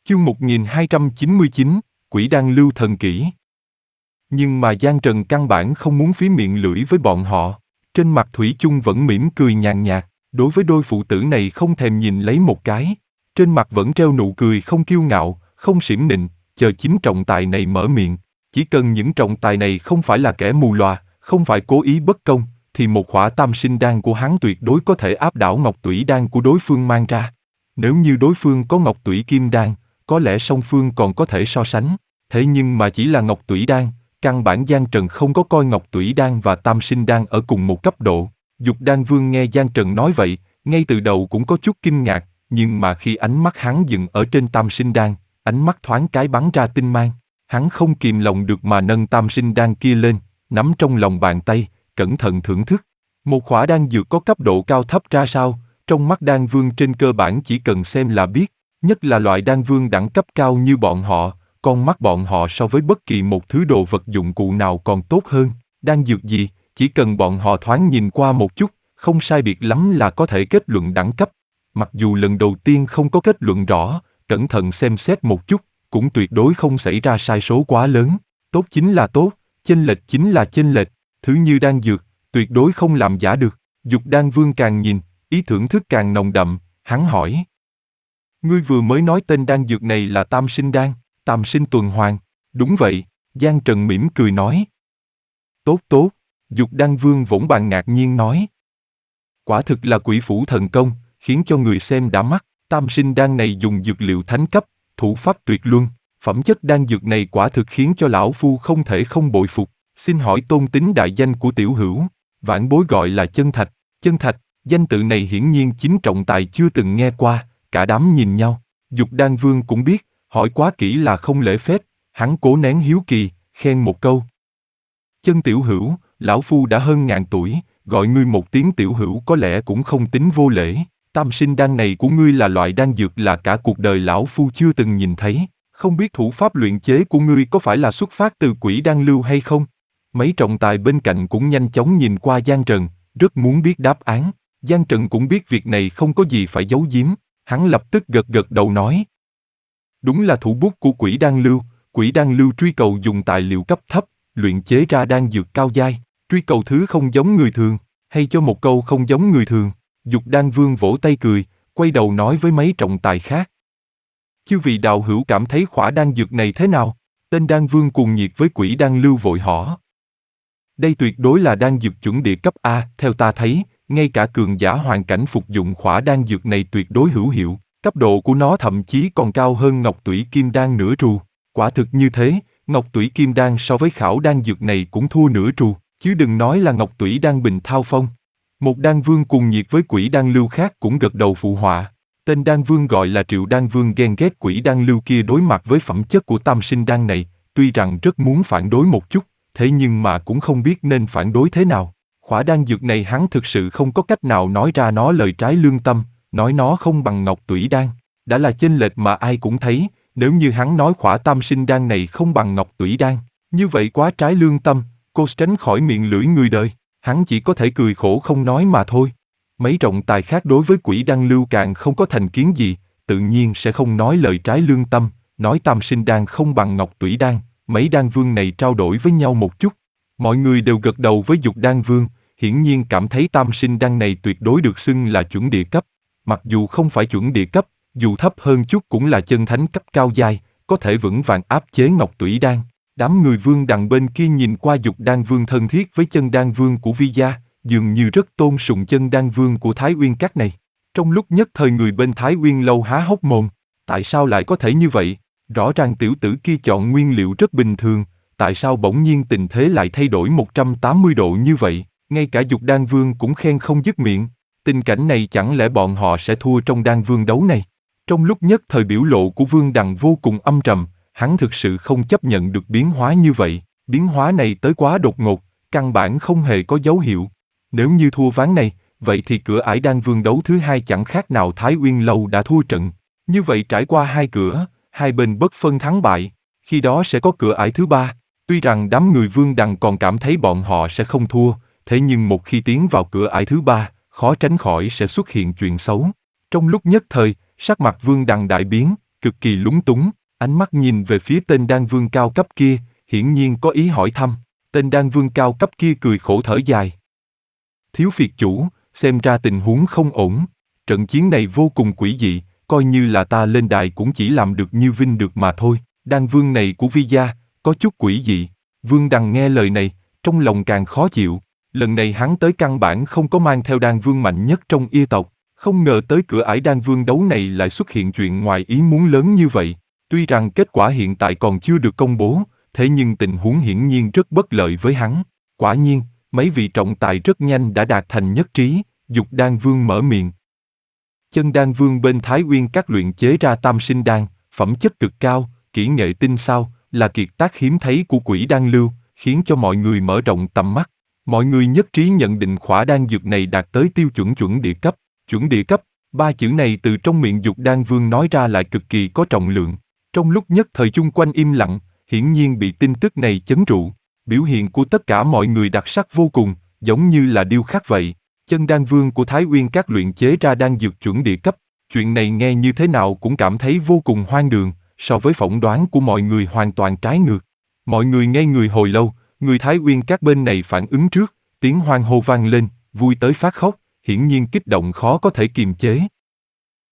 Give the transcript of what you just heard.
Chương 1299, Quỷ Đan Lưu Thần Kỹ. Nhưng mà Giang Trần căn bản không muốn phí miệng lưỡi với bọn họ. Trên mặt thủy chung vẫn mỉm cười nhàn nhạt, đối với đôi phụ tử này không thèm nhìn lấy một cái. Trên mặt vẫn treo nụ cười không kiêu ngạo, không xỉm nịnh, chờ chính trọng tài này mở miệng. Chỉ cần những trọng tài này không phải là kẻ mù lòa, không phải cố ý bất công, thì một khỏa tam sinh đan của hắn tuyệt đối có thể áp đảo ngọc tủy đan của đối phương mang ra. Nếu như đối phương có ngọc tủy kim đan, có lẽ song phương còn có thể so sánh. Thế nhưng mà chỉ là ngọc tủy đan, căn bản Giang Trần không có coi ngọc tủy đan và tam sinh đan ở cùng một cấp độ. Dục Đan Vương nghe Giang Trần nói vậy, ngay từ đầu cũng có chút kinh ngạc, nhưng mà khi ánh mắt hắn dừng ở trên tam sinh đan, ánh mắt thoáng cái bắn ra tinh mang. Hắn không kìm lòng được mà nâng tam sinh đan kia lên, nắm trong lòng bàn tay, cẩn thận thưởng thức. Một khỏa đan dược có cấp độ cao thấp ra sao, trong mắt Đan Vương trên cơ bản chỉ cần xem là biết, nhất là loại Đan Vương đẳng cấp cao như bọn họ, con mắt bọn họ so với bất kỳ một thứ đồ vật dụng cụ nào còn tốt hơn. Đan dược gì, chỉ cần bọn họ thoáng nhìn qua một chút, không sai biệt lắm là có thể kết luận đẳng cấp. Mặc dù lần đầu tiên không có kết luận rõ, cẩn thận xem xét một chút, cũng tuyệt đối không xảy ra sai số quá lớn. Tốt chính là tốt, chênh lệch chính là chênh lệch, thứ như đan dược, tuyệt đối không làm giả được. Dục Đan Vương càng nhìn, ý thưởng thức càng nồng đậm, hắn hỏi. Ngươi vừa mới nói tên đan dược này là tam sinh đan, tam sinh tuần hoàn. Đúng vậy, Giang Trần mỉm cười nói. Tốt tốt, Dục Đan Vương vỗn bàn ngạc nhiên nói. Quả thực là quỷ phủ thần công, khiến cho người xem đã mắt. Tam sinh đan này dùng dược liệu thánh cấp, thủ pháp tuyệt luân, phẩm chất đan dược này quả thực khiến cho lão phu không thể không bội phục. Xin hỏi tôn tính đại danh của tiểu hữu, vãn bối gọi là Chân Thạch. Chân Thạch, danh tự này hiển nhiên chính trọng tài chưa từng nghe qua, cả đám nhìn nhau. Dục Đan Vương cũng biết, hỏi quá kỹ là không lễ phép, hắn cố nén hiếu kỳ, khen một câu. Chân tiểu hữu, lão phu đã hơn ngàn tuổi, gọi ngươi một tiếng tiểu hữu có lẽ cũng không tính vô lễ. Tam sinh đan này của ngươi là loại đan dược là cả cuộc đời lão phu chưa từng nhìn thấy, không biết thủ pháp luyện chế của ngươi có phải là xuất phát từ quỷ đan lưu hay không? Mấy trọng tài bên cạnh cũng nhanh chóng nhìn qua Giang Trần, rất muốn biết đáp án. Giang Trần cũng biết việc này không có gì phải giấu giếm, hắn lập tức gật gật đầu nói. Đúng là thủ bút của quỷ đan lưu truy cầu dùng tài liệu cấp thấp, luyện chế ra đan dược cao giai, truy cầu thứ không giống người thường, hay cho một câu không giống người thường. Dục Đan Vương vỗ tay cười, quay đầu nói với mấy trọng tài khác. Chư vị đạo hữu cảm thấy khỏa đan dược này thế nào? Tên Đan Vương cuồng nhiệt với quỷ đan lưu vội hỏi. Đây tuyệt đối là đan dược chuẩn địa cấp A, theo ta thấy, ngay cả cường giả hoàn cảnh phục dụng khỏa đan dược này tuyệt đối hữu hiệu, cấp độ của nó thậm chí còn cao hơn ngọc tủy kim đan nửa trù. Quả thực như thế, ngọc tủy kim đan so với khảo đan dược này cũng thua nửa trù, chứ đừng nói là ngọc tủy đan bình thao phong. Một Đan Vương cuồng nhiệt với quỷ đan lưu khác cũng gật đầu phụ họa. Tên Đan Vương gọi là Triệu Đan Vương ghen ghét quỷ đan lưu kia đối mặt với phẩm chất của tam sinh đan này, tuy rằng rất muốn phản đối một chút, thế nhưng mà cũng không biết nên phản đối thế nào. Khỏa đan dược này hắn thực sự không có cách nào nói ra nó lời trái lương tâm, nói nó không bằng ngọc tủy đan. Đã là chênh lệch mà ai cũng thấy, nếu như hắn nói khỏa tam sinh đan này không bằng ngọc tủy đan, như vậy quá trái lương tâm, cô tránh khỏi miệng lưỡi người đời. Hắn chỉ có thể cười khổ không nói mà thôi. Mấy trọng tài khác đối với quỷ đan lưu càng không có thành kiến gì, tự nhiên sẽ không nói lời trái lương tâm, nói tam sinh đan không bằng ngọc tủy đan. Mấy đan vương này trao đổi với nhau một chút. Mọi người đều gật đầu với Dục Đan Vương, hiển nhiên cảm thấy tam sinh đan này tuyệt đối được xưng là chuẩn địa cấp. Mặc dù không phải chuẩn địa cấp, dù thấp hơn chút cũng là chân thánh cấp cao giai, có thể vững vàng áp chế ngọc tủy đan. Đám người Vương đằng bên kia nhìn qua Dục Đan Vương thân thiết với Chân Đan Vương của Vi gia, dường như rất tôn sùng Chân Đan Vương của Thái Uyên Các này. Trong lúc nhất thời người bên Thái Uyên lâu há hốc mồm, tại sao lại có thể như vậy? Rõ ràng tiểu tử kia chọn nguyên liệu rất bình thường, tại sao bỗng nhiên tình thế lại thay đổi 180 độ như vậy? Ngay cả Dục Đan Vương cũng khen không dứt miệng. Tình cảnh này chẳng lẽ bọn họ sẽ thua trong Đan Vương đấu này? Trong lúc nhất thời biểu lộ của Vương đằng vô cùng âm trầm. Hắn thực sự không chấp nhận được biến hóa như vậy, biến hóa này tới quá đột ngột, căn bản không hề có dấu hiệu. Nếu như thua ván này, vậy thì cửa ải Đan Vương đấu thứ hai chẳng khác nào Thái Uyên lâu đã thua trận. Như vậy trải qua hai cửa, hai bên bất phân thắng bại, khi đó sẽ có cửa ải thứ ba. Tuy rằng đám người Vương đằng còn cảm thấy bọn họ sẽ không thua, thế nhưng một khi tiến vào cửa ải thứ ba, khó tránh khỏi sẽ xuất hiện chuyện xấu. Trong lúc nhất thời, sắc mặt Vương đằng đại biến, cực kỳ lúng túng, ánh mắt nhìn về phía tên đan vương cao cấp kia, hiển nhiên có ý hỏi thăm. Tên đan vương cao cấp kia cười khổ thở dài. Thiếu phiệt chủ, xem ra tình huống không ổn. Trận chiến này vô cùng quỷ dị, coi như là ta lên đài cũng chỉ làm được như vinh được mà thôi. Đan vương này của Vi gia, có chút quỷ dị. Vương Đằng nghe lời này, trong lòng càng khó chịu. Lần này hắn tới căn bản không có mang theo đan vương mạnh nhất trong yêu tộc. Không ngờ tới cửa ải đan vương đấu này lại xuất hiện chuyện ngoài ý muốn lớn như vậy. Tuy rằng kết quả hiện tại còn chưa được công bố, thế nhưng tình huống hiển nhiên rất bất lợi với hắn. Quả nhiên, mấy vị trọng tài rất nhanh đã đạt thành nhất trí, Dục Đan Vương mở miệng. Chân Đan Vương bên Thái Uyên Các luyện chế ra tam sinh đan, phẩm chất cực cao, kỹ nghệ tinh xảo, là kiệt tác hiếm thấy của Quỷ Đan Lưu, khiến cho mọi người mở rộng tầm mắt. Mọi người nhất trí nhận định khỏa đan dược này đạt tới tiêu chuẩn chuẩn địa cấp. Chuẩn địa cấp, ba chữ này từ trong miệng Dục Đan Vương nói ra lại cực kỳ có trọng lượng. Trong lúc nhất thời chung quanh im lặng, hiển nhiên bị tin tức này chấn trụ. Biểu hiện của tất cả mọi người đặc sắc vô cùng, giống như là điêu khắc vậy. Chân Đan Vương của Thái Uyên Các luyện chế ra đan dược chuẩn địa cấp. Chuyện này nghe như thế nào cũng cảm thấy vô cùng hoang đường, so với phỏng đoán của mọi người hoàn toàn trái ngược. Mọi người ngây người hồi lâu, người Thái Uyên Các bên này phản ứng trước, tiếng hoan hô vang lên, vui tới phát khóc, hiển nhiên kích động khó có thể kiềm chế.